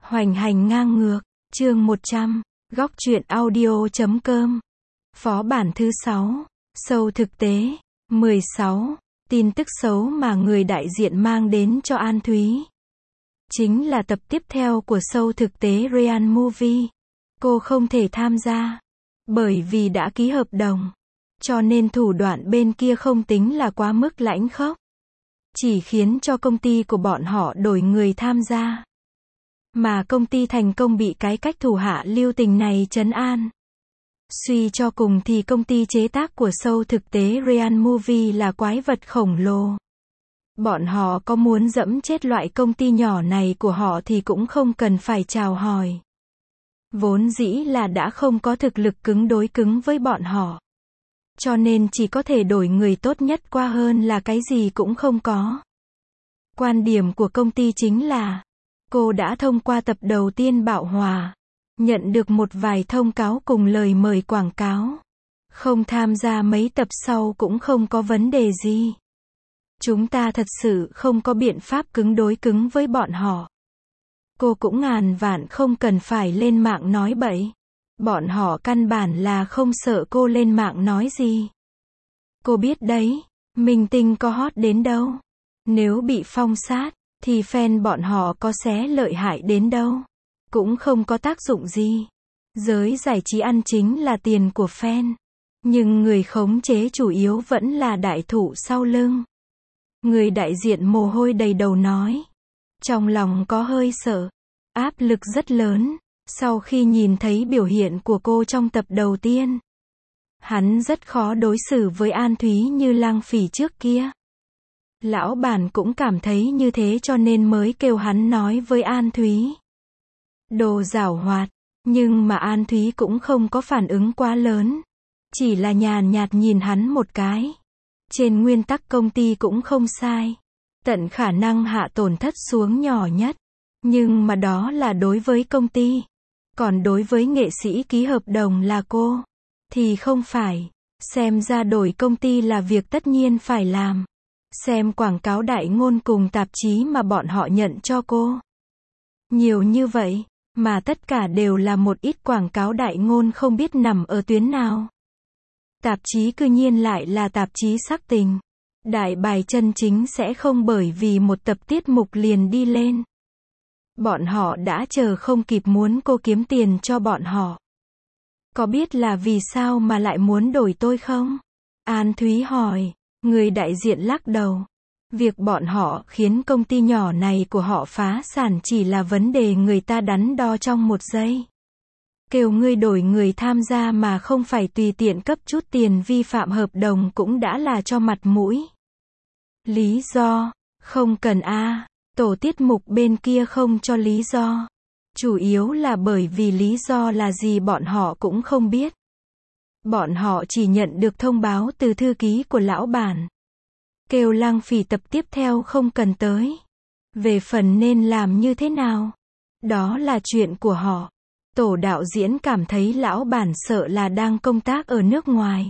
Hoành hành ngang ngược, chương 100, góc truyện audio.com. Phó bản thứ 6, sâu thực tế, 16, tin tức xấu mà người đại diện mang đến cho An Thúy. Chính là tập tiếp theo của sâu thực tế Real Movie. Cô không thể tham gia, bởi vì đã ký hợp đồng. Cho nên thủ đoạn bên kia không tính là quá mức lãnh khốc. Chỉ khiến cho công ty của bọn họ đổi người tham gia. Mà công ty thành công bị cái cách thủ hạ lưu tình này trấn an. Suy cho cùng thì công ty chế tác của show thực tế Real Movie là quái vật khổng lồ. Bọn họ có muốn dẫm chết loại công ty nhỏ này của họ thì cũng không cần phải chào hỏi. Vốn dĩ là đã không có thực lực cứng đối cứng với bọn họ. Cho nên chỉ có thể đổi người tốt nhất qua hơn là cái gì cũng không có. Quan điểm của công ty chính là cô đã thông qua tập đầu tiên Bạo Hòa, nhận được một vài thông cáo cùng lời mời quảng cáo. Không tham gia mấy tập sau cũng không có vấn đề gì. Chúng ta thật sự không có biện pháp cứng đối cứng với bọn họ. Cô cũng ngàn vạn không cần phải lên mạng nói bậy. Bọn họ căn bản là không sợ cô lên mạng nói gì. Cô biết đấy, minh tinh có hot đến đâu. Nếu bị phong sát, thì fan bọn họ có xé lợi hại đến đâu. Cũng không có tác dụng gì. Giới giải trí ăn chính là tiền của fan. Nhưng người khống chế chủ yếu vẫn là đại thụ sau lưng. Người đại diện mồ hôi đầy đầu nói. Trong lòng có hơi sợ. Áp lực rất lớn. Sau khi nhìn thấy biểu hiện của cô trong tập đầu tiên. Hắn rất khó đối xử với An Thúy như lang phỉ trước kia. Lão bản cũng cảm thấy như thế cho nên mới kêu hắn nói với An Thúy. Đồ giảo hoạt, nhưng mà An Thúy cũng không có phản ứng quá lớn. Chỉ là nhàn nhạt nhìn hắn một cái. Trên nguyên tắc công ty cũng không sai. Tận khả năng hạ tổn thất xuống nhỏ nhất. Nhưng mà đó là đối với công ty. Còn đối với nghệ sĩ ký hợp đồng là cô. Thì không phải. Xem ra đổi công ty là việc tất nhiên phải làm. Xem quảng cáo đại ngôn cùng tạp chí mà bọn họ nhận cho cô. Nhiều như vậy, mà tất cả đều là một ít quảng cáo đại ngôn không biết nằm ở tuyến nào. Tạp chí cư nhiên lại là tạp chí sắc tình. Đại bài chân chính sẽ không bởi vì một tập tiết mục liền đi lên. Bọn họ đã chờ không kịp muốn cô kiếm tiền cho bọn họ. Có biết là vì sao mà lại muốn đổi tôi không? An Thúy hỏi. Người đại diện lắc đầu. Việc bọn họ khiến công ty nhỏ này của họ phá sản chỉ là vấn đề người ta đắn đo trong một giây. Kêu ngươi đổi người tham gia mà không phải tùy tiện cấp chút tiền vi phạm hợp đồng cũng đã là cho mặt mũi. Lý do? Không cần a. Tổ tiết mục bên kia không cho lý do. Chủ yếu là bởi vì lý do là gì bọn họ cũng không biết. Bọn họ chỉ nhận được thông báo từ thư ký của lão bản. Kêu lang phỉ tập tiếp theo không cần tới. Về phần nên làm như thế nào? Đó là chuyện của họ. Tổ đạo diễn cảm thấy lão bản sợ là đang công tác ở nước ngoài.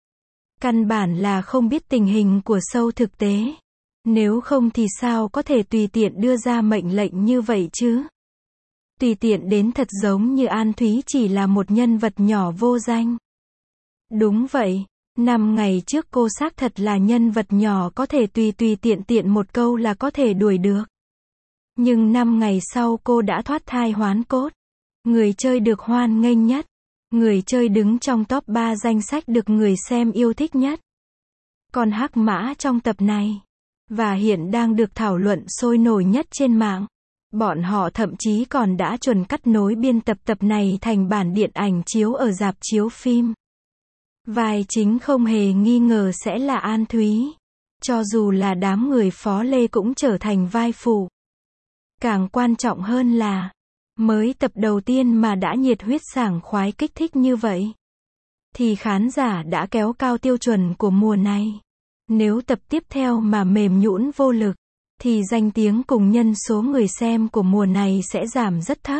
Căn bản là không biết tình hình của show thực tế. Nếu không thì sao có thể tùy tiện đưa ra mệnh lệnh như vậy chứ? Tùy tiện đến thật giống như An Thúy chỉ là một nhân vật nhỏ vô danh. Đúng vậy, 5 ngày trước cô xác thật là nhân vật nhỏ có thể tùy tiện một câu là có thể đuổi được. Nhưng 5 ngày sau cô đã thoát thai hoán cốt. Người chơi được hoan nghênh nhất. Người chơi đứng trong top 3 danh sách được người xem yêu thích nhất. Còn hắc mã trong tập này. Và hiện đang được thảo luận sôi nổi nhất trên mạng. Bọn họ thậm chí còn đã chuẩn cắt nối biên tập tập này thành bản điện ảnh chiếu ở rạp chiếu phim. Vai chính không hề nghi ngờ sẽ là An Thúy. Cho dù là đám người Phó Lê cũng trở thành vai phụ. Càng quan trọng hơn là, mới tập đầu tiên mà đã nhiệt huyết sảng khoái kích thích như vậy. Thì khán giả đã kéo cao tiêu chuẩn của mùa này. Nếu tập tiếp theo mà mềm nhũn vô lực, thì danh tiếng cùng nhân số người xem của mùa này sẽ giảm rất thấp.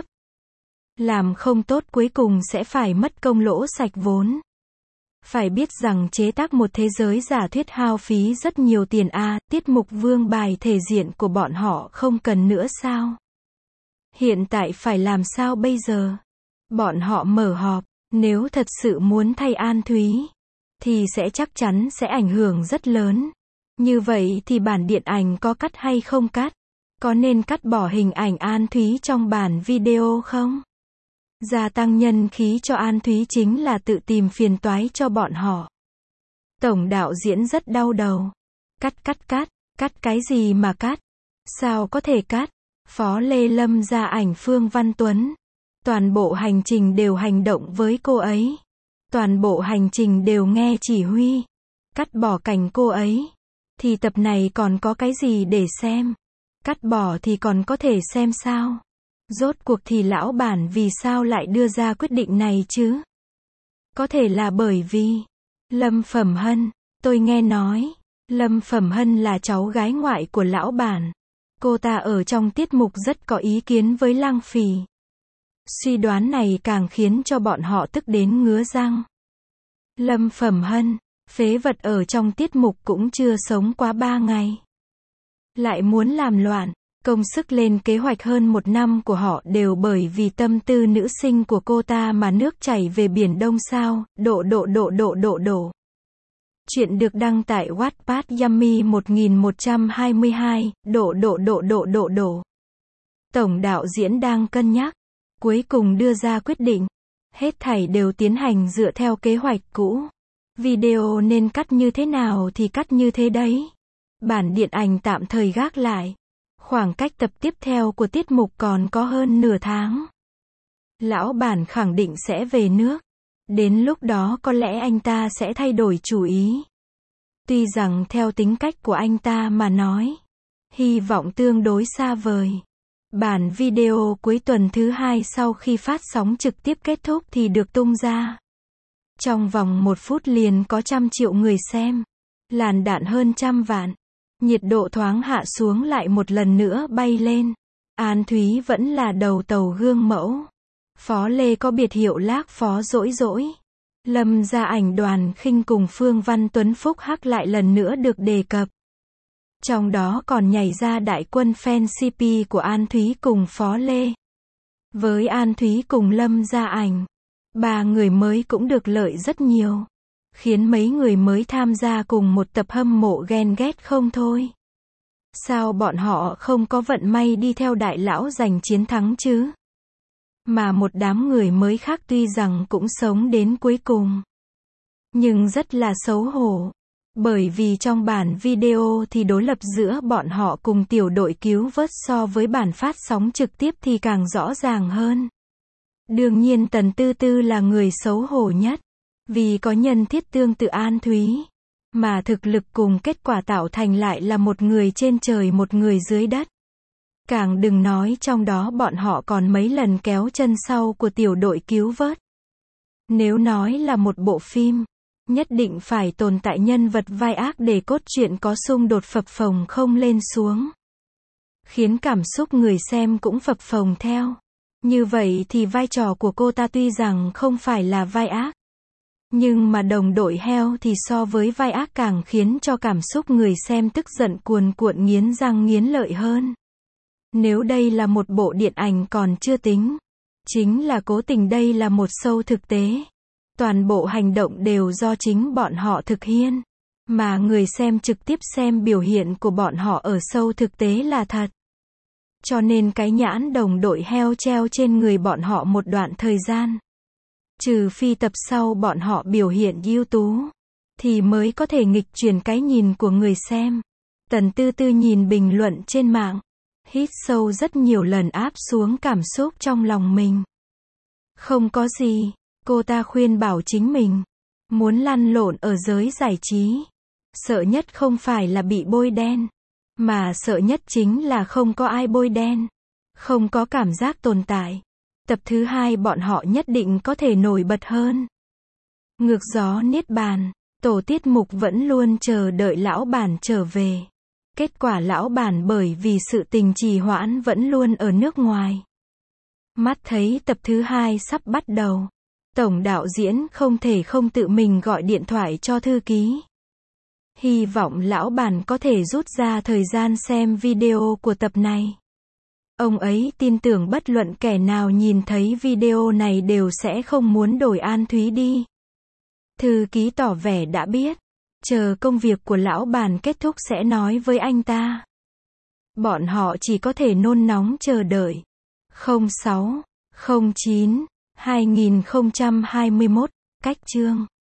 Làm không tốt cuối cùng sẽ phải mất công lỗ sạch vốn. Phải biết rằng chế tác một thế giới giả thuyết hao phí rất nhiều tiền a, tiết mục vương bài thể diện của bọn họ không cần nữa sao? Hiện tại phải làm sao bây giờ? Bọn họ mở họp, nếu thật sự muốn thay An Thúy, thì sẽ chắc chắn sẽ ảnh hưởng rất lớn. Như vậy thì bản điện ảnh có cắt hay không cắt? Có nên cắt bỏ hình ảnh An Thúy trong bản video không? Gia tăng nhân khí cho An Thúy chính là tự tìm phiền toái cho bọn họ. Tổng đạo diễn rất đau đầu. Cắt cái gì mà cắt? Sao có thể cắt? Phó Lê Lâm ra ảnh Phương Văn Tuấn. Toàn bộ hành trình đều hành động với cô ấy. Toàn bộ hành trình đều nghe chỉ huy. Cắt bỏ cảnh cô ấy. Thì tập này còn có cái gì để xem? Cắt bỏ thì còn có thể xem sao? Rốt cuộc thì lão bản vì sao lại đưa ra quyết định này chứ? Có thể là bởi vì Lâm Phẩm Hân, tôi nghe nói, Lâm Phẩm Hân là cháu gái ngoại của lão bản. Cô ta ở trong tiết mục rất có ý kiến với Lang Phỉ. Suy đoán này càng khiến cho bọn họ tức đến ngứa răng. Lâm Phẩm Hân, phế vật ở trong tiết mục cũng chưa sống quá 3 ngày. Lại muốn làm loạn, công sức lên kế hoạch hơn 1 năm của họ đều bởi vì tâm tư nữ sinh của cô ta mà nước chảy về biển Đông sao, độ. Chuyện được đăng tại Wattpad Yummy 1122, độ. Tổng đạo diễn đang cân nhắc, cuối cùng đưa ra quyết định. Hết thảy đều tiến hành dựa theo kế hoạch cũ. Video nên cắt như thế nào thì cắt như thế đấy. Bản điện ảnh tạm thời gác lại. Khoảng cách tập tiếp theo của tiết mục còn có hơn nửa tháng. Lão bản khẳng định sẽ về nước. Đến lúc đó có lẽ anh ta sẽ thay đổi chủ ý. Tuy rằng theo tính cách của anh ta mà nói, hy vọng tương đối xa vời. Bản video cuối tuần thứ 2 sau khi phát sóng trực tiếp kết thúc thì được tung ra. Trong vòng 1 phút liền có 100 triệu người xem. Làn đạn hơn 100 vạn. Nhiệt độ thoáng hạ xuống lại một lần nữa bay lên. An Thúy vẫn là đầu tàu gương mẫu. Phó Lê có biệt hiệu Lác Phó Dỗi. Lâm ra ảnh Đoàn Khinh cùng Phương Văn Tuấn Phúc Hắc lại lần nữa được đề cập. Trong đó còn nhảy ra đại quân fan CP của An Thúy cùng Phó Lê. Với An Thúy cùng Lâm ra ảnh, 3 người mới cũng được lợi rất nhiều. Khiến mấy người mới tham gia cùng một tập hâm mộ ghen ghét không thôi. Sao bọn họ không có vận may đi theo đại lão giành chiến thắng chứ? Mà một đám người mới khác tuy rằng cũng sống đến cuối cùng, nhưng rất là xấu hổ. Bởi vì trong bản video thì đối lập giữa bọn họ cùng tiểu đội cứu vớt so với bản phát sóng trực tiếp thì càng rõ ràng hơn. Đương nhiên Tần Tư Tư là người xấu hổ nhất. Vì có nhân thiết tương tự An Thúy, mà thực lực cùng kết quả tạo thành lại là một người trên trời một người dưới đất. Càng đừng nói trong đó bọn họ còn mấy lần kéo chân sau của tiểu đội cứu vớt. Nếu nói là một bộ phim, nhất định phải tồn tại nhân vật vai ác để cốt truyện có xung đột phập phồng không lên xuống. Khiến cảm xúc người xem cũng phập phồng theo. Như vậy thì vai trò của cô ta tuy rằng không phải là vai ác, nhưng mà đồng đội heo thì so với vai ác càng khiến cho cảm xúc người xem tức giận cuồn cuộn nghiến răng nghiến lợi hơn. Nếu đây là một bộ điện ảnh còn chưa tính. Chính là cố tình đây là một show thực tế. Toàn bộ hành động đều do chính bọn họ thực hiện. Mà người xem trực tiếp xem biểu hiện của bọn họ ở show thực tế là thật. Cho nên cái nhãn đồng đội heo treo trên người bọn họ một đoạn thời gian. Trừ phi tập sau bọn họ biểu hiện ưu tú, thì mới có thể nghịch chuyển cái nhìn của người xem. Tần Tư Tư nhìn bình luận trên mạng, hít sâu rất nhiều lần áp xuống cảm xúc trong lòng mình. Không có gì, cô ta khuyên bảo chính mình, muốn lăn lộn ở giới giải trí. Sợ nhất không phải là bị bôi đen, mà sợ nhất chính là không có ai bôi đen. Không có cảm giác tồn tại. Tập thứ 2 bọn họ nhất định có thể nổi bật hơn. Ngược gió niết bàn, tổ tiết mục vẫn luôn chờ đợi lão bản trở về. Kết quả lão bản bởi vì sự tình trì hoãn vẫn luôn ở nước ngoài. Mắt thấy tập thứ 2 sắp bắt đầu, tổng đạo diễn không thể không tự mình gọi điện thoại cho thư ký. Hy vọng lão bản có thể rút ra thời gian xem video của tập này. Ông ấy tin tưởng bất luận kẻ nào nhìn thấy video này đều sẽ không muốn đổi An Thúy đi. Thư ký tỏ vẻ đã biết. Chờ công việc của lão bàn kết thúc sẽ nói với anh ta. Bọn họ chỉ có thể nôn nóng chờ đợi. 06, 09, 2021, cách chương